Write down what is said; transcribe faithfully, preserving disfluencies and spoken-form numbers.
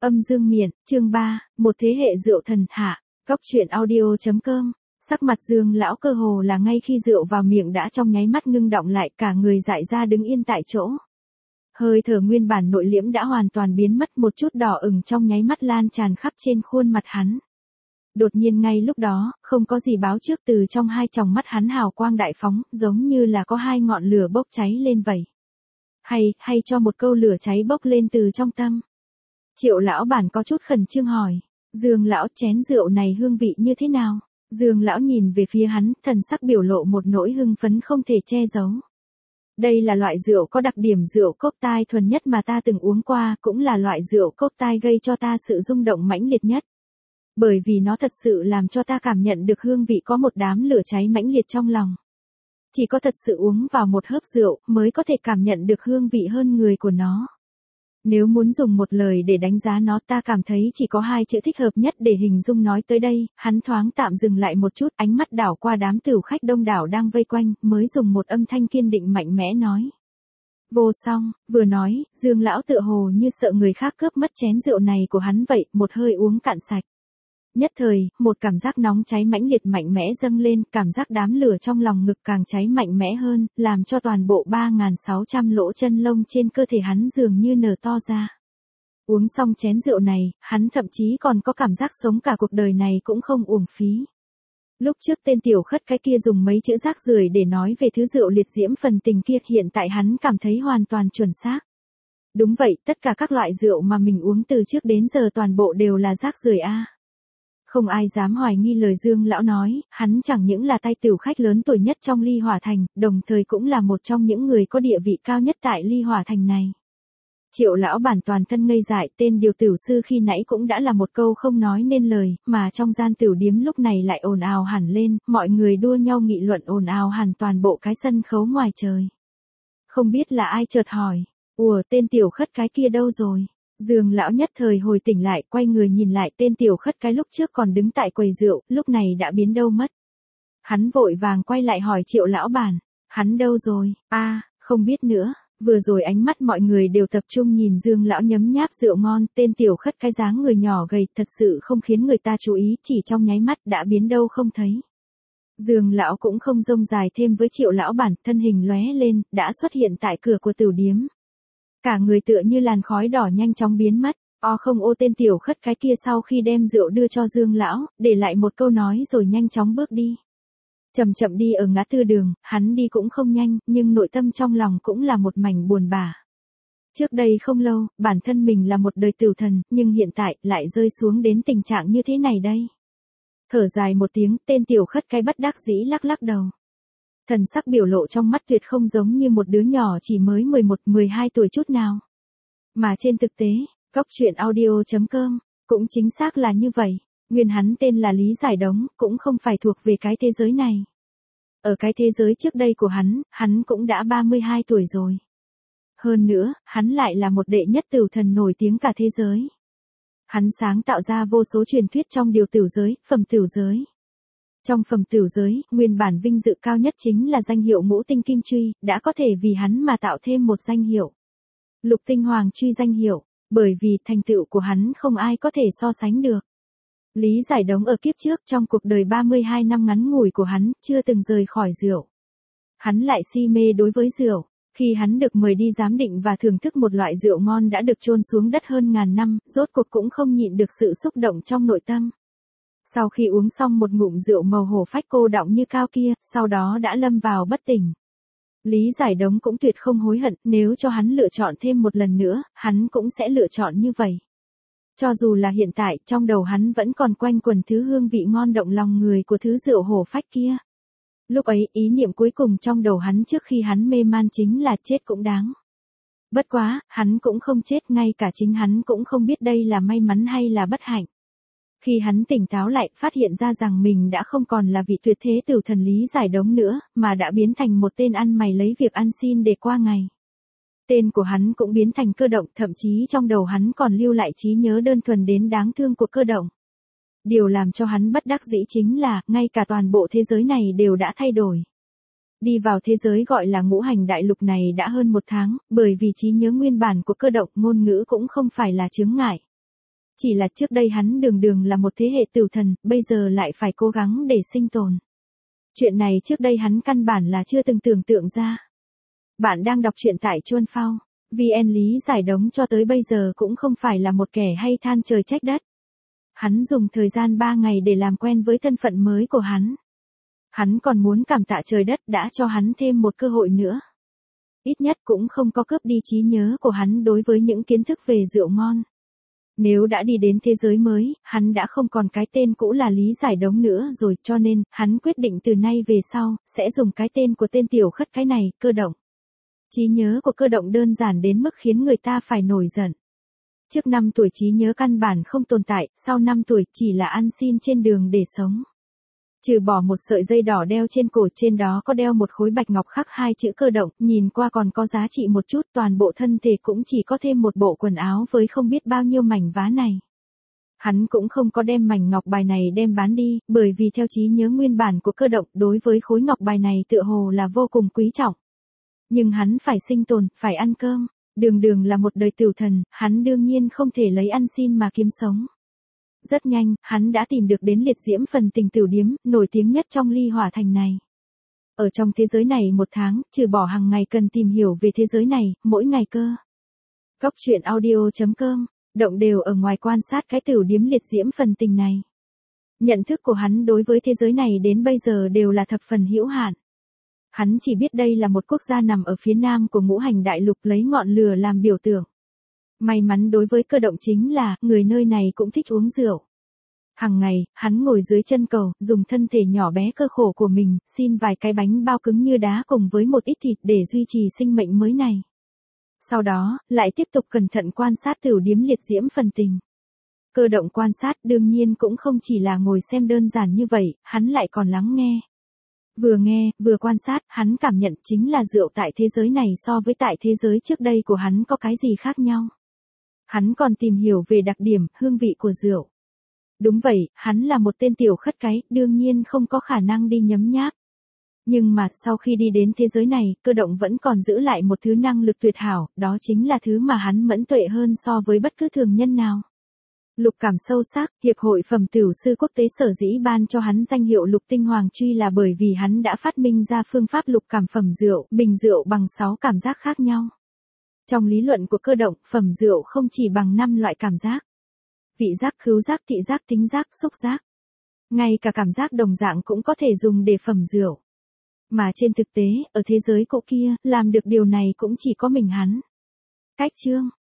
Âm dương miện, chương ba, một thế hệ rượu thần hạ, góc truyện audio.com. Sắc mặt Dương lão cơ hồ là ngay khi rượu vào miệng đã trong nháy mắt ngưng đọng lại, cả người dại ra đứng yên tại chỗ. Hơi thở nguyên bản nội liễm đã hoàn toàn biến mất, một chút đỏ ửng trong nháy mắt lan tràn khắp trên khuôn mặt hắn. Đột nhiên ngay lúc đó, không có gì báo trước, từ trong hai tròng mắt hắn hào quang đại phóng, giống như là có hai ngọn lửa bốc cháy lên vậy. Hay, hay cho một câu lửa cháy bốc lên từ trong tâm. Triệu lão bản có chút khẩn trương hỏi, Dương lão, chén rượu này hương vị như thế nào? Dương lão nhìn về phía hắn, thần sắc biểu lộ một nỗi hưng phấn không thể che giấu. Đây là loại rượu có đặc điểm rượu cốc tai thuần nhất mà ta từng uống qua, cũng là loại rượu cốc tai gây cho ta sự rung động mãnh liệt nhất. Bởi vì nó thật sự làm cho ta cảm nhận được hương vị có một đám lửa cháy mãnh liệt trong lòng. Chỉ có thật sự uống vào một hớp rượu mới có thể cảm nhận được hương vị hơn người của nó. Nếu muốn dùng một lời để đánh giá nó, ta cảm thấy chỉ có hai chữ thích hợp nhất để hình dung. Nói tới đây, hắn thoáng tạm dừng lại một chút, ánh mắt đảo qua đám tửu khách đông đảo đang vây quanh, mới dùng một âm thanh kiên định mạnh mẽ nói. Vô song. Vừa nói, Dương lão tựa hồ như sợ người khác cướp mất chén rượu này của hắn vậy, một hơi uống cạn sạch. Nhất thời, một cảm giác nóng cháy mãnh liệt mạnh mẽ dâng lên, cảm giác đám lửa trong lòng ngực càng cháy mạnh mẽ hơn, làm cho toàn bộ ba nghìn sáu trăm lỗ chân lông trên cơ thể hắn dường như nở to ra. Uống xong chén rượu này, hắn thậm chí còn có cảm giác sống cả cuộc đời này cũng không uổng phí. Lúc trước tên tiểu khất cái kia dùng mấy chữ rác rưởi để nói về thứ rượu liệt diễm phần tình kia, hiện tại hắn cảm thấy hoàn toàn chuẩn xác. Đúng vậy, tất cả các loại rượu mà mình uống từ trước đến giờ toàn bộ đều là rác rưởi a. Không ai dám hoài nghi lời Dương lão nói, hắn chẳng những là tay tiểu khách lớn tuổi nhất trong Ly Hỏa Thành, đồng thời cũng là một trong những người có địa vị cao nhất tại Ly Hỏa Thành này. Triệu lão bản toàn thân ngây dại, tên điều tiểu sư khi nãy cũng đã là một câu không nói nên lời, mà trong gian tiểu điếm lúc này lại ồn ào hẳn lên, mọi người đua nhau nghị luận ồn ào hẳn toàn bộ cái sân khấu ngoài trời. Không biết là ai chợt hỏi, ủa tên tiểu khất cái kia đâu rồi? Dương lão nhất thời hồi tỉnh lại, quay người nhìn lại, tên tiểu khất cái lúc trước còn đứng tại quầy rượu, lúc này đã biến đâu mất. Hắn vội vàng quay lại hỏi Triệu lão bản, hắn đâu rồi? A, à, không biết nữa. Vừa rồi ánh mắt mọi người đều tập trung nhìn Dương lão nhấm nháp rượu ngon, tên tiểu khất cái dáng người nhỏ gầy thật sự không khiến người ta chú ý, chỉ trong nháy mắt đã biến đâu không thấy. Dương lão cũng không rông dài thêm với Triệu lão bản, thân hình lóe lên, đã xuất hiện tại cửa của tiểu điếm. Cả người tựa như làn khói đỏ nhanh chóng biến mất, o không ô tên tiểu khất cái kia sau khi đem rượu đưa cho Dương lão, để lại một câu nói rồi nhanh chóng bước đi. Chậm chậm đi ở ngã tư đường, hắn đi cũng không nhanh, nhưng nội tâm trong lòng cũng là một mảnh buồn bã. Trước đây không lâu, bản thân mình là một đời tửu thần, nhưng hiện tại lại rơi xuống đến tình trạng như thế này đây. Thở dài một tiếng, tên tiểu khất cái bất đắc dĩ lắc lắc đầu. Thần sắc biểu lộ trong mắt tuyệt không giống như một đứa nhỏ chỉ mới mười một mười hai tuổi chút nào. Mà trên thực tế, góc truyện audio.com, cũng chính xác là như vậy. Nguyên hắn tên là Lý Giải Đống, cũng không phải thuộc về cái thế giới này. Ở cái thế giới trước đây của hắn, hắn cũng đã ba mươi hai tuổi rồi. Hơn nữa, hắn lại là một đệ nhất tửu thần nổi tiếng cả thế giới. Hắn sáng tạo ra vô số truyền thuyết trong điều tửu giới, phẩm tửu giới. Trong phẩm tửu giới, nguyên bản vinh dự cao nhất chính là danh hiệu ngũ tinh kim truy, đã có thể vì hắn mà tạo thêm một danh hiệu. Lục tinh hoàng truy danh hiệu, bởi vì thành tựu của hắn không ai có thể so sánh được. Lý Giải Đống ở kiếp trước trong cuộc đời ba mươi hai năm ngắn ngủi của hắn, chưa từng rời khỏi rượu. Hắn lại si mê đối với rượu, khi hắn được mời đi giám định và thưởng thức một loại rượu ngon đã được chôn xuống đất hơn ngàn năm, rốt cuộc cũng không nhịn được sự xúc động trong nội tâm. Sau khi uống xong một ngụm rượu màu hổ phách cô đọng như cao kia, sau đó đã lâm vào bất tỉnh. Lý Giải Đống cũng tuyệt không hối hận, nếu cho hắn lựa chọn thêm một lần nữa, hắn cũng sẽ lựa chọn như vậy. Cho dù là hiện tại, trong đầu hắn vẫn còn quanh quẩn thứ hương vị ngon động lòng người của thứ rượu hổ phách kia. Lúc ấy, ý niệm cuối cùng trong đầu hắn trước khi hắn mê man chính là chết cũng đáng. Bất quá, hắn cũng không chết, ngay cả chính hắn cũng không biết đây là may mắn hay là bất hạnh. Khi hắn tỉnh táo lại, phát hiện ra rằng mình đã không còn là vị tuyệt thế tửu thần Lý Giải Đống nữa, mà đã biến thành một tên ăn mày lấy việc ăn xin để qua ngày. Tên của hắn cũng biến thành Cơ Động, thậm chí trong đầu hắn còn lưu lại trí nhớ đơn thuần đến đáng thương của Cơ Động. Điều làm cho hắn bất đắc dĩ chính là, ngay cả toàn bộ thế giới này đều đã thay đổi. Đi vào thế giới gọi là ngũ hành đại lục này đã hơn một tháng, bởi vì trí nhớ nguyên bản của Cơ Động, ngôn ngữ cũng không phải là chướng ngại. Chỉ là trước đây hắn đường đường là một thế hệ tửu thần, bây giờ lại phải cố gắng để sinh tồn. Chuyện này trước đây hắn căn bản là chưa từng tưởng tượng ra. Bạn đang đọc truyện tại Chuan Phao. vê en Lý Giải Đống cho tới bây giờ cũng không phải là một kẻ hay than trời trách đất. Hắn dùng thời gian ba ngày để làm quen với thân phận mới của hắn. Hắn còn muốn cảm tạ trời đất đã cho hắn thêm một cơ hội nữa. Ít nhất cũng không có cướp đi trí nhớ của hắn đối với những kiến thức về rượu ngon. Nếu đã đi đến thế giới mới, hắn đã không còn cái tên cũ là Lý Giải Đống nữa rồi, cho nên, hắn quyết định từ nay về sau, sẽ dùng cái tên của tên tiểu khất cái này, Cơ Động. Trí nhớ của Cơ Động đơn giản đến mức khiến người ta phải nổi giận. Trước năm tuổi trí nhớ căn bản không tồn tại, sau năm tuổi chỉ là ăn xin trên đường để sống. Trừ bỏ một sợi dây đỏ đeo trên cổ, trên đó có đeo một khối bạch ngọc khắc hai chữ Cơ Động, nhìn qua còn có giá trị một chút, toàn bộ thân thể cũng chỉ có thêm một bộ quần áo với không biết bao nhiêu mảnh vá này. Hắn cũng không có đem mảnh ngọc bài này đem bán đi, bởi vì theo trí nhớ nguyên bản của Cơ Động, đối với khối ngọc bài này tựa hồ là vô cùng quý trọng. Nhưng hắn phải sinh tồn, phải ăn cơm, đường đường là một đời tửu thần, hắn đương nhiên không thể lấy ăn xin mà kiếm sống. Rất nhanh, hắn đã tìm được đến liệt diễm phần tình tửu điếm, nổi tiếng nhất trong Ly Hỏa Thành này. Ở trong thế giới này một tháng, trừ bỏ hàng ngày cần tìm hiểu về thế giới này, mỗi ngày cơ. Góc truyện audio chấm com, Động đều ở ngoài quan sát cái tửu điếm liệt diễm phần tình này. Nhận thức của hắn đối với thế giới này đến bây giờ đều là thập phần hữu hạn. Hắn chỉ biết đây là một quốc gia nằm ở phía nam của ngũ hành đại lục lấy ngọn lửa làm biểu tượng. May mắn đối với Cơ Động chính là, người nơi này cũng thích uống rượu. Hàng ngày, hắn ngồi dưới chân cầu, dùng thân thể nhỏ bé cơ khổ của mình, xin vài cái bánh bao cứng như đá cùng với một ít thịt để duy trì sinh mệnh mới này. Sau đó, lại tiếp tục cẩn thận quan sát tửu điếm liệt diễm phần tình. Cơ Động quan sát đương nhiên cũng không chỉ là ngồi xem đơn giản như vậy, hắn lại còn lắng nghe. Vừa nghe, vừa quan sát, hắn cảm nhận chính là rượu tại thế giới này so với tại thế giới trước đây của hắn có cái gì khác nhau. Hắn còn tìm hiểu về đặc điểm, hương vị của rượu. Đúng vậy, hắn là một tên tiểu khất cái, đương nhiên không có khả năng đi nhấm nháp. Nhưng mà, sau khi đi đến thế giới này, Cơ Động vẫn còn giữ lại một thứ năng lực tuyệt hảo, đó chính là thứ mà hắn mẫn tuệ hơn so với bất cứ thường nhân nào. Lục cảm sâu sắc, Hiệp hội Phẩm Tửu sư quốc tế sở dĩ ban cho hắn danh hiệu Lục Tinh Hoàng Truy là bởi vì hắn đã phát minh ra phương pháp lục cảm phẩm rượu, bình rượu bằng sáu cảm giác khác nhau. Trong lý luận của Cơ Động, phẩm rượu không chỉ bằng năm loại cảm giác. Vị giác, khứu giác, thị giác, thính giác, xúc giác. Ngay cả cảm giác đồng dạng cũng có thể dùng để phẩm rượu. Mà trên thực tế, ở thế giới cũ kia, làm được điều này cũng chỉ có mình hắn. Cách chương